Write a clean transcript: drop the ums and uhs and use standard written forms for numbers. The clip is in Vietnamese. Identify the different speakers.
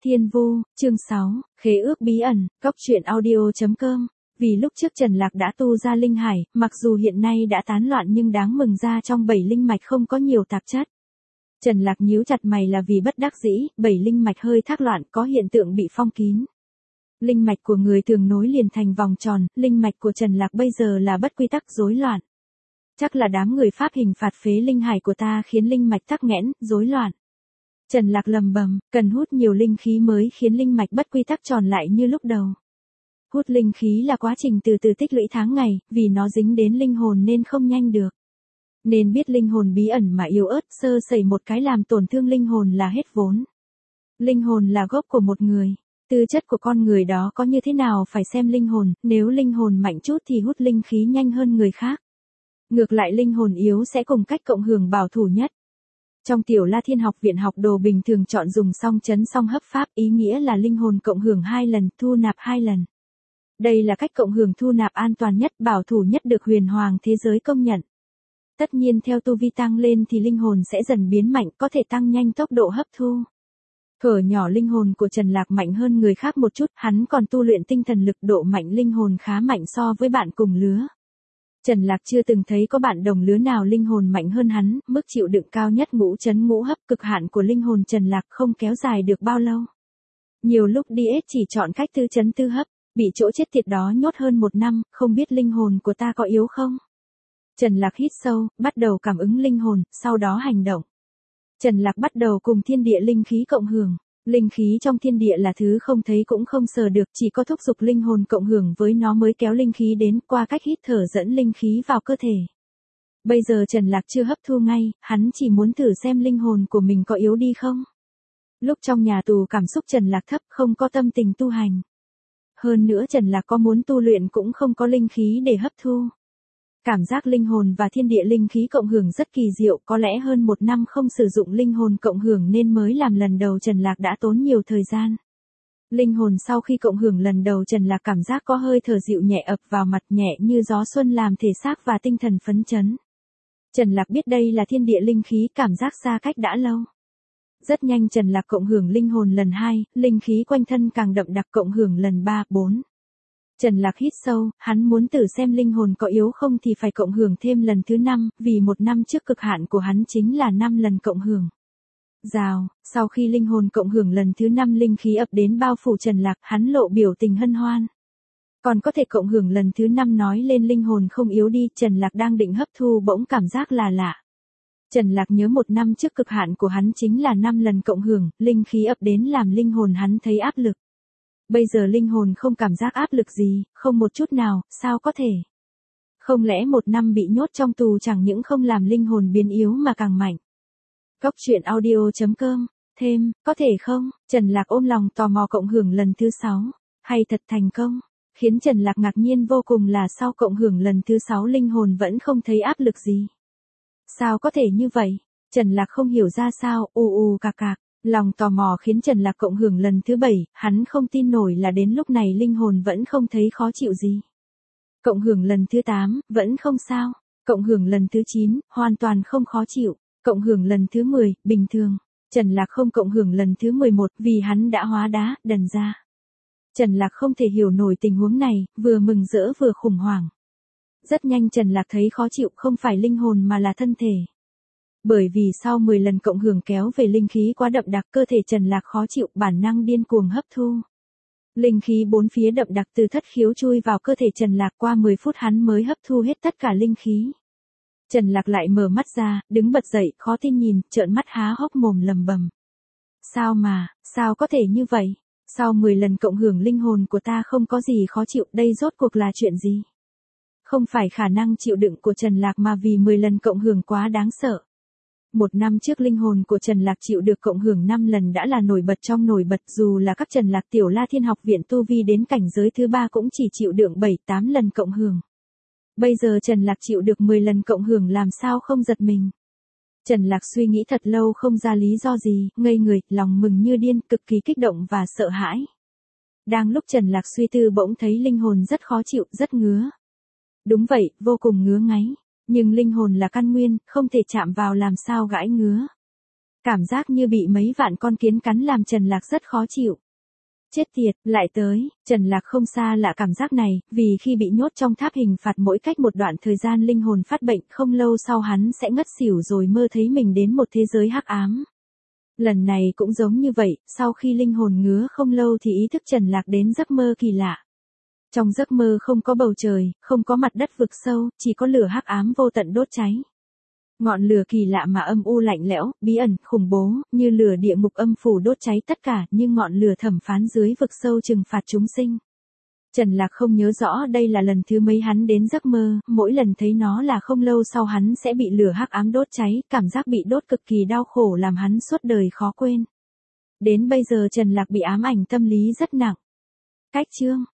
Speaker 1: Thiên Vu, chương 6, Khế ước bí ẩn, Cóc truyện audio.com. Vì lúc trước Trần Lạc đã tu ra linh hải, mặc dù hiện nay đã tán loạn nhưng đáng mừng ra trong 7 linh mạch không có nhiều tạp chất. Trần Lạc nhíu chặt mày là vì bất đắc dĩ, 7 linh mạch hơi thác loạn có hiện tượng bị phong kín. Linh mạch của người thường nối liền thành vòng tròn, linh mạch của Trần Lạc bây giờ là bất quy tắc rối loạn. Chắc là đám người pháp hình phạt phế linh hải của ta khiến linh mạch tắc nghẽn, rối loạn. Trần Lạc lầm bầm, cần hút nhiều linh khí mới khiến linh mạch bất quy tắc tròn lại như lúc đầu. Hút linh khí là quá trình từ từ tích lũy tháng ngày, vì nó dính đến linh hồn nên không nhanh được. Nên biết linh hồn bí ẩn mà yếu ớt, sơ sẩy một cái làm tổn thương linh hồn là hết vốn. Linh hồn là gốc của một người. Tư chất của con người đó có như thế nào phải xem linh hồn, nếu linh hồn mạnh chút thì hút linh khí nhanh hơn người khác. Ngược lại linh hồn yếu sẽ cùng cách cộng hưởng bảo thủ nhất. Trong Tiểu La Thiên học viện học đồ bình thường chọn dùng song chấn song hấp pháp, ý nghĩa là linh hồn cộng hưởng 2 lần, thu nạp 2 lần. Đây là cách cộng hưởng thu nạp an toàn nhất, bảo thủ nhất được huyền hoàng thế giới công nhận. Tất nhiên theo tu vi tăng lên thì linh hồn sẽ dần biến mạnh, có thể tăng nhanh tốc độ hấp thu. Thuở nhỏ linh hồn của Trần Lạc mạnh hơn người khác một chút, hắn còn tu luyện tinh thần lực, độ mạnh linh hồn khá mạnh so với bạn cùng lứa. Trần Lạc chưa từng thấy có bạn đồng lứa nào linh hồn mạnh hơn hắn, mức chịu đựng cao nhất ngũ chấn ngũ hấp, cực hạn của linh hồn Trần Lạc không kéo dài được bao lâu. Nhiều lúc DS chỉ chọn cách tư chấn tư hấp, bị chỗ chết tiệt đó nhốt hơn 1 năm, không biết linh hồn của ta có yếu không? Trần Lạc hít sâu, bắt đầu cảm ứng linh hồn, sau đó hành động. Trần Lạc bắt đầu cùng thiên địa linh khí cộng hưởng. Linh khí trong thiên địa là thứ không thấy cũng không sờ được, chỉ có thúc giục linh hồn cộng hưởng với nó mới kéo linh khí đến, qua cách hít thở dẫn linh khí vào cơ thể. Bây giờ Trần Lạc chưa hấp thu ngay, hắn chỉ muốn thử xem linh hồn của mình có yếu đi không. Lúc trong nhà tù cảm xúc Trần Lạc thấp, không có tâm tình tu hành. Hơn nữa Trần Lạc có muốn tu luyện cũng không có linh khí để hấp thu. Cảm giác linh hồn và thiên địa linh khí cộng hưởng rất kỳ diệu, có lẽ hơn 1 năm không sử dụng linh hồn cộng hưởng nên mới làm lần đầu Trần Lạc đã tốn nhiều thời gian. Linh hồn sau khi cộng hưởng lần đầu Trần Lạc cảm giác có hơi thở dịu nhẹ ập vào mặt, nhẹ như gió xuân làm thể xác và tinh thần phấn chấn. Trần Lạc biết đây là thiên địa linh khí, cảm giác xa cách đã lâu. Rất nhanh Trần Lạc cộng hưởng linh hồn lần 2, linh khí quanh thân càng đậm đặc, cộng hưởng lần 3, 4. Trần Lạc hít sâu, hắn muốn thử xem linh hồn có yếu không thì phải cộng hưởng thêm lần thứ 5, vì 1 năm trước cực hạn của hắn chính là 5 lần cộng hưởng. Rào, sau khi linh hồn cộng hưởng lần thứ 5 linh khí ập đến bao phủ Trần Lạc, hắn lộ biểu tình hân hoan. Còn có thể cộng hưởng lần thứ 5 nói lên linh hồn không yếu đi, Trần Lạc đang định hấp thu bỗng cảm giác là lạ. Trần Lạc nhớ 1 năm trước cực hạn của hắn chính là 5 lần cộng hưởng, linh khí ập đến làm linh hồn hắn thấy áp lực. Bây giờ linh hồn không cảm giác áp lực gì, không một chút nào, sao có thể? Không lẽ 1 năm bị nhốt trong tù chẳng những không làm linh hồn biến yếu mà càng mạnh? Cóc truyện audio.com, thêm, có thể không? Trần Lạc ôm lòng tò mò cộng hưởng lần thứ 6, hay thật thành công? Khiến Trần Lạc ngạc nhiên vô cùng là sau cộng hưởng lần thứ 6 linh hồn vẫn không thấy áp lực gì. Sao có thể như vậy? Trần Lạc không hiểu ra sao, cạc cạc. Lòng tò mò khiến Trần Lạc cộng hưởng lần thứ 7, hắn không tin nổi là đến lúc này linh hồn vẫn không thấy khó chịu gì. Cộng hưởng lần thứ 8, vẫn không sao. Cộng hưởng lần thứ 9, hoàn toàn không khó chịu. Cộng hưởng lần thứ 10, bình thường. Trần Lạc không cộng hưởng lần thứ 11 vì hắn đã hóa đá, đần ra. Trần Lạc không thể hiểu nổi tình huống này, vừa mừng rỡ vừa khủng hoảng. Rất nhanh Trần Lạc thấy khó chịu không phải linh hồn mà là thân thể. Bởi vì sau 10 lần cộng hưởng kéo về linh khí quá đậm đặc, cơ thể Trần Lạc khó chịu, bản năng điên cuồng hấp thu. Linh khí bốn phía đậm đặc từ thất khiếu chui vào cơ thể Trần Lạc, qua 10 phút hắn mới hấp thu hết tất cả linh khí. Trần Lạc lại mở mắt ra, đứng bật dậy, khó tin nhìn, trợn mắt há hốc mồm lầm bầm. Sao có thể như vậy? Sau 10 lần cộng hưởng linh hồn của ta không có gì khó chịu, đây rốt cuộc là chuyện gì? Không phải khả năng chịu đựng của Trần Lạc mà vì 10 lần cộng hưởng quá đáng sợ. 1 năm trước linh hồn của Trần Lạc chịu được cộng hưởng 5 lần đã là nổi bật trong nổi bật, dù là các Trần Lạc Tiểu La Thiên học viện tu vi đến cảnh giới thứ 3 cũng chỉ chịu đựng 7-8 lần cộng hưởng. Bây giờ Trần Lạc chịu được 10 lần cộng hưởng làm sao không giật mình. Trần Lạc suy nghĩ thật lâu không ra lý do gì, ngây người, lòng mừng như điên, cực kỳ kích động và sợ hãi. Đang lúc Trần Lạc suy tư bỗng thấy linh hồn rất khó chịu, rất ngứa. Đúng vậy, vô cùng ngứa ngáy. Nhưng linh hồn là căn nguyên, không thể chạm vào làm sao gãi ngứa. Cảm giác như bị mấy vạn con kiến cắn làm Trần Lạc rất khó chịu. Chết tiệt, lại tới, Trần Lạc không xa lạ cảm giác này, vì khi bị nhốt trong tháp hình phạt mỗi cách một đoạn thời gian linh hồn phát bệnh không lâu sau hắn sẽ ngất xỉu rồi mơ thấy mình đến một thế giới hắc ám. Lần này cũng giống như vậy, sau khi linh hồn ngứa không lâu thì ý thức Trần Lạc đến giấc mơ kỳ lạ. Trong giấc mơ không có bầu trời, không có mặt đất vực sâu, chỉ có lửa hắc ám vô tận đốt cháy. Ngọn lửa kỳ lạ mà âm u lạnh lẽo, bí ẩn, khủng bố, như lửa địa ngục âm phủ đốt cháy tất cả, như ngọn lửa thẩm phán dưới vực sâu trừng phạt chúng sinh. Trần Lạc không nhớ rõ đây là lần thứ mấy hắn đến giấc mơ, mỗi lần thấy nó là không lâu sau hắn sẽ bị lửa hắc ám đốt cháy, cảm giác bị đốt cực kỳ đau khổ làm hắn suốt đời khó quên. Đến bây giờ Trần Lạc bị ám ảnh tâm lý rất nặng. Cách chương